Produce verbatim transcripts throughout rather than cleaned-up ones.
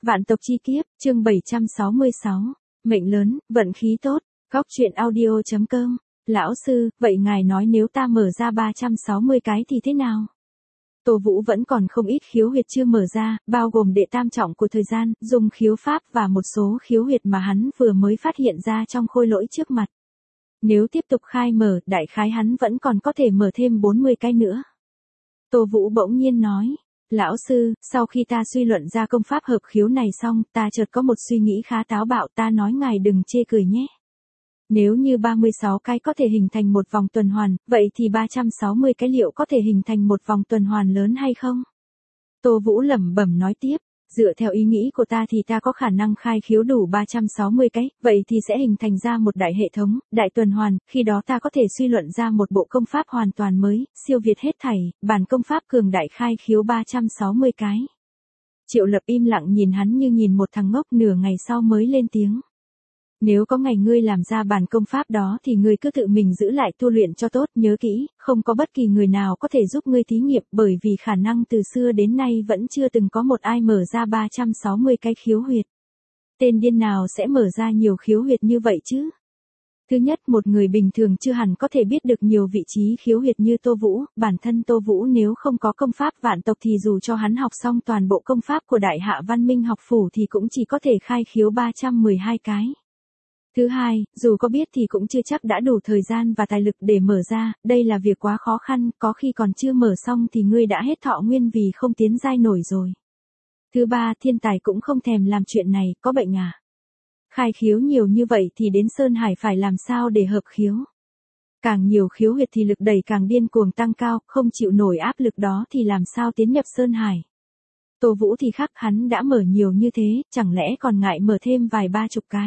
Vạn tộc chi kiếp, chương bảy trăm sáu mươi sáu. Mệnh lớn, vận khí tốt. Góc truyện audio chấm com. Lão sư, vậy ngài nói nếu ta mở ra ba trăm sáu mươi cái thì thế nào? Tô Vũ vẫn còn không ít khiếu huyệt chưa mở ra, bao gồm đệ tam trọng của thời gian, dùng khiếu pháp và một số khiếu huyệt mà hắn vừa mới phát hiện ra trong khôi lỗi trước mặt. Nếu tiếp tục khai mở, đại khái hắn vẫn còn có thể mở thêm bốn mươi cái nữa. Tô Vũ bỗng nhiên nói. Lão sư, sau khi ta suy luận ra công pháp hợp khiếu này xong, ta chợt có một suy nghĩ khá táo bạo, ta nói ngài đừng chê cười nhé. Nếu như ba mươi sáu cái có thể hình thành một vòng tuần hoàn, vậy thì ba trăm sáu mươi cái liệu có thể hình thành một vòng tuần hoàn lớn hay không? Tô Vũ lẩm bẩm nói tiếp, dựa theo ý nghĩ của ta thì ta có khả năng khai khiếu đủ ba trăm sáu mươi cái, vậy thì sẽ hình thành ra một đại hệ thống, đại tuần hoàn, khi đó ta có thể suy luận ra một bộ công pháp hoàn toàn mới, siêu việt hết thảy, bản công pháp cường đại khai khiếu ba trăm sáu mươi cái. Triệu Lập im lặng nhìn hắn như nhìn một thằng ngốc, nửa ngày sau mới lên tiếng. Nếu có ngày ngươi làm ra bản công pháp đó thì ngươi cứ tự mình giữ lại tu luyện cho tốt, nhớ kỹ, không có bất kỳ người nào có thể giúp ngươi thí nghiệm, bởi vì khả năng từ xưa đến nay vẫn chưa từng có một ai mở ra ba trăm sáu mươi cái khiếu huyệt. Tên điên nào sẽ mở ra nhiều khiếu huyệt như vậy chứ? Thứ nhất, một người bình thường chưa hẳn có thể biết được nhiều vị trí khiếu huyệt như Tô Vũ, bản thân Tô Vũ nếu không có công pháp vạn tộc thì dù cho hắn học xong toàn bộ công pháp của Đại Hạ Văn Minh học phủ thì cũng chỉ có thể khai khiếu ba trăm mười hai cái. Thứ hai, dù có biết thì cũng chưa chắc đã đủ thời gian và tài lực để mở ra, đây là việc quá khó khăn, có khi còn chưa mở xong thì ngươi đã hết thọ nguyên vì không tiến giai nổi rồi. Thứ ba, thiên tài cũng không thèm làm chuyện này, có bệnh à? Khai khiếu nhiều như vậy thì đến Sơn Hải phải làm sao để hợp khiếu? Càng nhiều khiếu huyệt thì lực đẩy càng điên cuồng tăng cao, không chịu nổi áp lực đó thì làm sao tiến nhập Sơn Hải? Tô Vũ thì khác, hắn đã mở nhiều như thế, chẳng lẽ còn ngại mở thêm vài ba chục cái?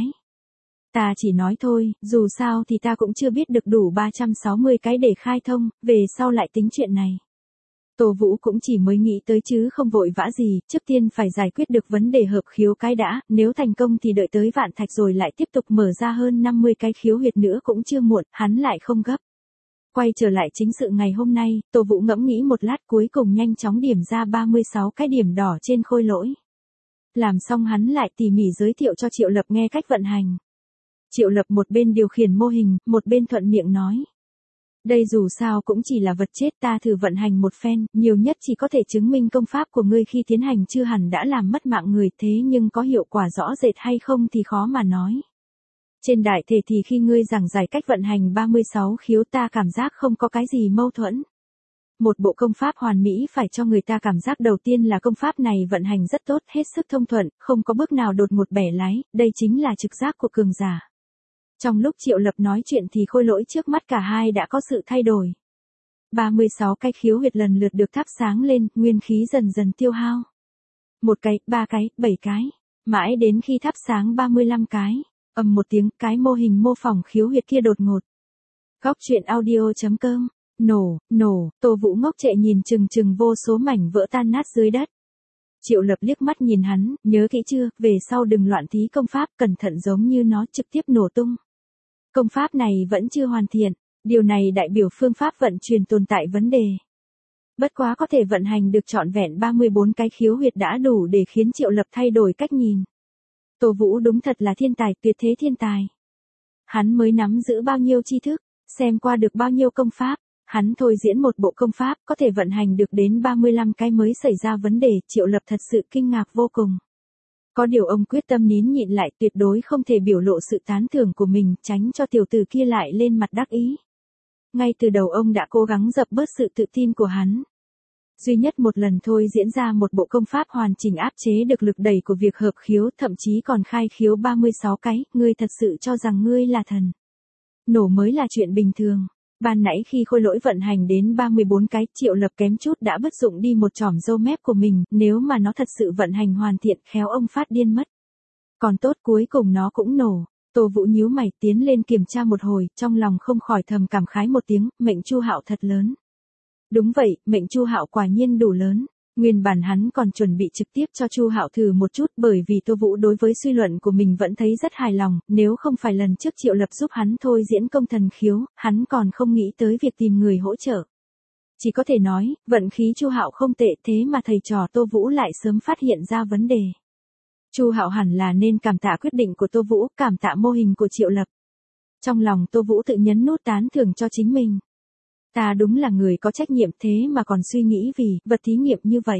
Ta chỉ nói thôi, dù sao thì ta cũng chưa biết được đủ ba trăm sáu mươi cái để khai thông, về sau lại tính chuyện này. Tô Vũ cũng chỉ mới nghĩ tới chứ không vội vã gì, trước tiên phải giải quyết được vấn đề hợp khiếu cái đã, nếu thành công thì đợi tới vạn thạch rồi lại tiếp tục mở ra hơn năm mươi cái khiếu huyệt nữa cũng chưa muộn, hắn lại không gấp. Quay trở lại chính sự ngày hôm nay, Tô Vũ ngẫm nghĩ một lát cuối cùng nhanh chóng điểm ra ba mươi sáu cái điểm đỏ trên khôi lỗi. Làm xong hắn lại tỉ mỉ giới thiệu cho Triệu Lập nghe cách vận hành. Triệu Lập một bên điều khiển mô hình, một bên thuận miệng nói. Đây dù sao cũng chỉ là vật chết, ta thử vận hành một phen, nhiều nhất chỉ có thể chứng minh công pháp của ngươi khi tiến hành chưa hẳn đã làm mất mạng người, thế nhưng có hiệu quả rõ rệt hay không thì khó mà nói. Trên đại thể thì khi ngươi giảng giải cách vận hành ba mươi sáu khiếu ta cảm giác không có cái gì mâu thuẫn. Một bộ công pháp hoàn mỹ phải cho người ta cảm giác đầu tiên là công pháp này vận hành rất tốt, hết sức thông thuận, không có bước nào đột ngột bẻ lái, đây chính là trực giác của cường giả. Trong lúc Triệu Lập nói chuyện thì khôi lỗi trước mắt cả hai đã có sự thay đổi. ba mươi sáu cái khiếu huyệt lần lượt được thắp sáng lên, nguyên khí dần dần tiêu hao. Một cái, ba cái, bảy cái, mãi đến khi thắp sáng ba mươi lăm cái, ầm một tiếng, cái mô hình mô phỏng khiếu huyệt kia đột ngột. Góc truyện audio chấm com. Nổ, nổ, Tô Vũ ngốc trệ nhìn chừng chừng vô số mảnh vỡ tan nát dưới đất. Triệu Lập liếc mắt nhìn hắn, nhớ kỹ chưa, về sau đừng loạn thí công pháp, cẩn thận giống như nó trực tiếp nổ tung. Công pháp này vẫn chưa hoàn thiện, điều này đại biểu phương pháp vận chuyển tồn tại vấn đề. Bất quá có thể vận hành được trọn vẹn ba mươi bốn cái khiếu huyệt đã đủ để khiến Triệu Lập thay đổi cách nhìn. Tô Vũ đúng thật là thiên tài, tuyệt thế thiên tài. Hắn mới nắm giữ bao nhiêu tri thức, xem qua được bao nhiêu công pháp. Hắn thôi diễn một bộ công pháp có thể vận hành được đến ba mươi lăm cái mới xảy ra vấn đề, Triệu Lập thật sự kinh ngạc vô cùng. Có điều ông quyết tâm nín nhịn lại, tuyệt đối không thể biểu lộ sự tán thưởng của mình, tránh cho tiểu tử kia lại lên mặt đắc ý. Ngay từ đầu ông đã cố gắng dập bớt sự tự tin của hắn. Duy nhất một lần thôi diễn ra một bộ công pháp hoàn chỉnh áp chế được lực đẩy của việc hợp khiếu, thậm chí còn khai khiếu ba mươi sáu cái, ngươi thật sự cho rằng ngươi là thần. Nổ mới là chuyện bình thường. Ban nãy khi khôi lỗi vận hành đến ba mươi bốn cái, Triệu Lập kém chút đã bất dụng đi một chỏm râu mép của mình, nếu mà nó thật sự vận hành hoàn thiện khéo ông phát điên mất. Còn tốt cuối cùng nó cũng nổ. Tô Vũ nhíu mày tiến lên kiểm tra một hồi, trong lòng không khỏi thầm cảm khái một tiếng, mệnh Chu Hạo thật lớn. Đúng vậy, mệnh Chu Hạo quả nhiên đủ lớn. Nguyên bản hắn còn chuẩn bị trực tiếp cho Chu Hạo thử một chút, bởi vì Tô Vũ đối với suy luận của mình vẫn thấy rất hài lòng, nếu không phải lần trước Triệu Lập giúp hắn thôi diễn công thần khiếu, hắn còn không nghĩ tới việc tìm người hỗ trợ. Chỉ có thể nói, vận khí Chu Hạo không tệ, thế mà thầy trò Tô Vũ lại sớm phát hiện ra vấn đề. Chu Hạo hẳn là nên cảm tạ quyết định của Tô Vũ, cảm tạ mô hình của Triệu Lập. Trong lòng Tô Vũ tự nhấn nút tán thưởng cho chính mình. Ta đúng là người có trách nhiệm thế mà còn suy nghĩ vì vật thí nghiệm như vậy.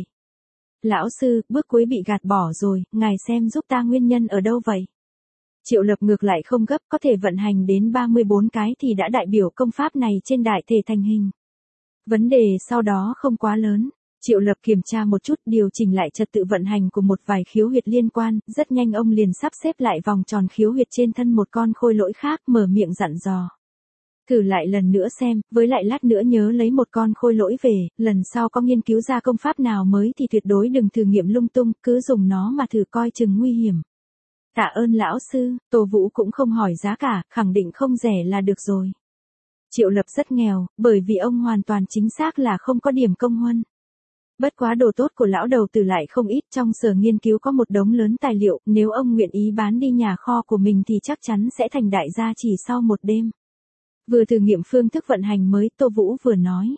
Lão sư, bước cuối bị gạt bỏ rồi, ngài xem giúp ta nguyên nhân ở đâu vậy? Triệu Lập ngược lại không gấp, có thể vận hành đến ba mươi bốn cái thì đã đại biểu công pháp này trên đại thể thành hình. Vấn đề sau đó không quá lớn. Triệu Lập kiểm tra một chút, điều chỉnh lại trật tự vận hành của một vài khiếu huyệt liên quan, rất nhanh ông liền sắp xếp lại vòng tròn khiếu huyệt trên thân một con khôi lỗi khác, mở miệng dặn dò. Thử lại lần nữa xem, với lại lát nữa nhớ lấy một con khôi lỗi về, lần sau có nghiên cứu ra công pháp nào mới thì tuyệt đối đừng thử nghiệm lung tung, cứ dùng nó mà thử coi chừng nguy hiểm. Tạ ơn lão sư, Tô Vũ cũng không hỏi giá cả, khẳng định không rẻ là được rồi. Triệu Lập rất nghèo, bởi vì ông hoàn toàn chính xác là không có điểm công huân. Bất quá đồ tốt của lão đầu tử lại không ít, trong sở nghiên cứu có một đống lớn tài liệu, nếu ông nguyện ý bán đi nhà kho của mình thì chắc chắn sẽ thành đại gia chỉ sau một đêm. Vừa thử nghiệm phương thức vận hành mới, Tô Vũ vừa nói.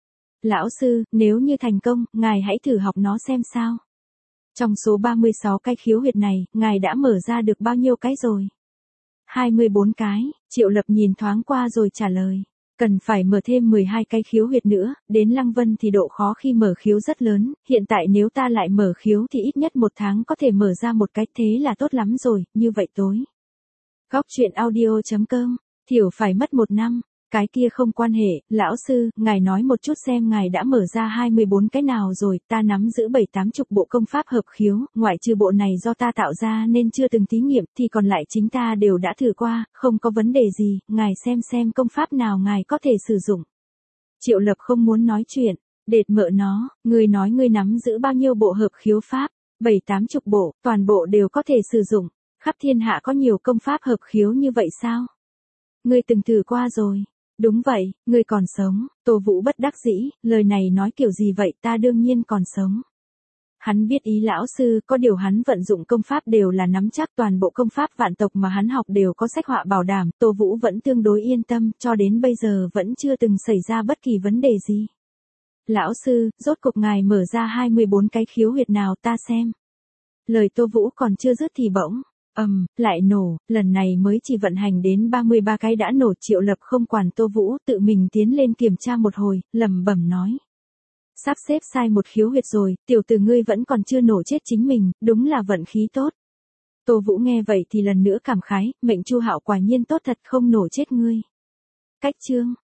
Lão sư, nếu như thành công, ngài hãy thử học nó xem sao. Trong số ba mươi sáu cái khiếu huyệt này, ngài đã mở ra được bao nhiêu cái rồi? hai mươi bốn cái, Triệu Lập nhìn thoáng qua rồi trả lời. Cần phải mở thêm mười hai cái khiếu huyệt nữa, đến Lăng Vân thì độ khó khi mở khiếu rất lớn, hiện tại nếu ta lại mở khiếu thì ít nhất một tháng có thể mở ra một cái, thế là tốt lắm rồi, như vậy tối. Góc truyện audio chấm com, thiểu phải mất một năm, cái kia không quan hệ, lão sư, ngài nói một chút xem ngài đã mở ra hai mươi bốn cái nào rồi, ta nắm giữ bảy tám chục bộ công pháp hợp khiếu, ngoại trừ bộ này do ta tạo ra nên chưa từng thí nghiệm, thì còn lại chính ta đều đã thử qua, không có vấn đề gì, ngài xem xem công pháp nào ngài có thể sử dụng. Triệu Lập không muốn nói chuyện, đệt mợ nó, ngươi nói ngươi nắm giữ bao nhiêu bộ hợp khiếu pháp, bảy tám chục bộ, toàn bộ đều có thể sử dụng, khắp thiên hạ có nhiều công pháp hợp khiếu như vậy sao? Ngươi từng thử qua rồi. Đúng vậy, ngươi còn sống, Tô Vũ bất đắc dĩ, lời này nói kiểu gì vậy, ta đương nhiên còn sống. Hắn biết ý lão sư, có điều hắn vận dụng công pháp đều là nắm chắc, toàn bộ công pháp vạn tộc mà hắn học đều có sách họa bảo đảm, Tô Vũ vẫn tương đối yên tâm, cho đến bây giờ vẫn chưa từng xảy ra bất kỳ vấn đề gì. Lão sư, rốt cuộc ngài mở ra hai mươi bốn cái khiếu huyệt nào ta xem. Lời Tô Vũ còn chưa dứt thì bỗng, ầm, um, lại nổ, lần này mới chỉ vận hành đến ba mươi ba cái đã nổ. Triệu Lập không quản Tô Vũ, tự mình tiến lên kiểm tra một hồi, lẩm bẩm nói. Sắp xếp sai một khiếu huyệt rồi, tiểu tử ngươi vẫn còn chưa nổ chết chính mình, đúng là vận khí tốt. Tô Vũ nghe vậy thì lần nữa cảm khái, mệnh Chu Hạo quả nhiên tốt thật, không nổ chết ngươi. Cách chương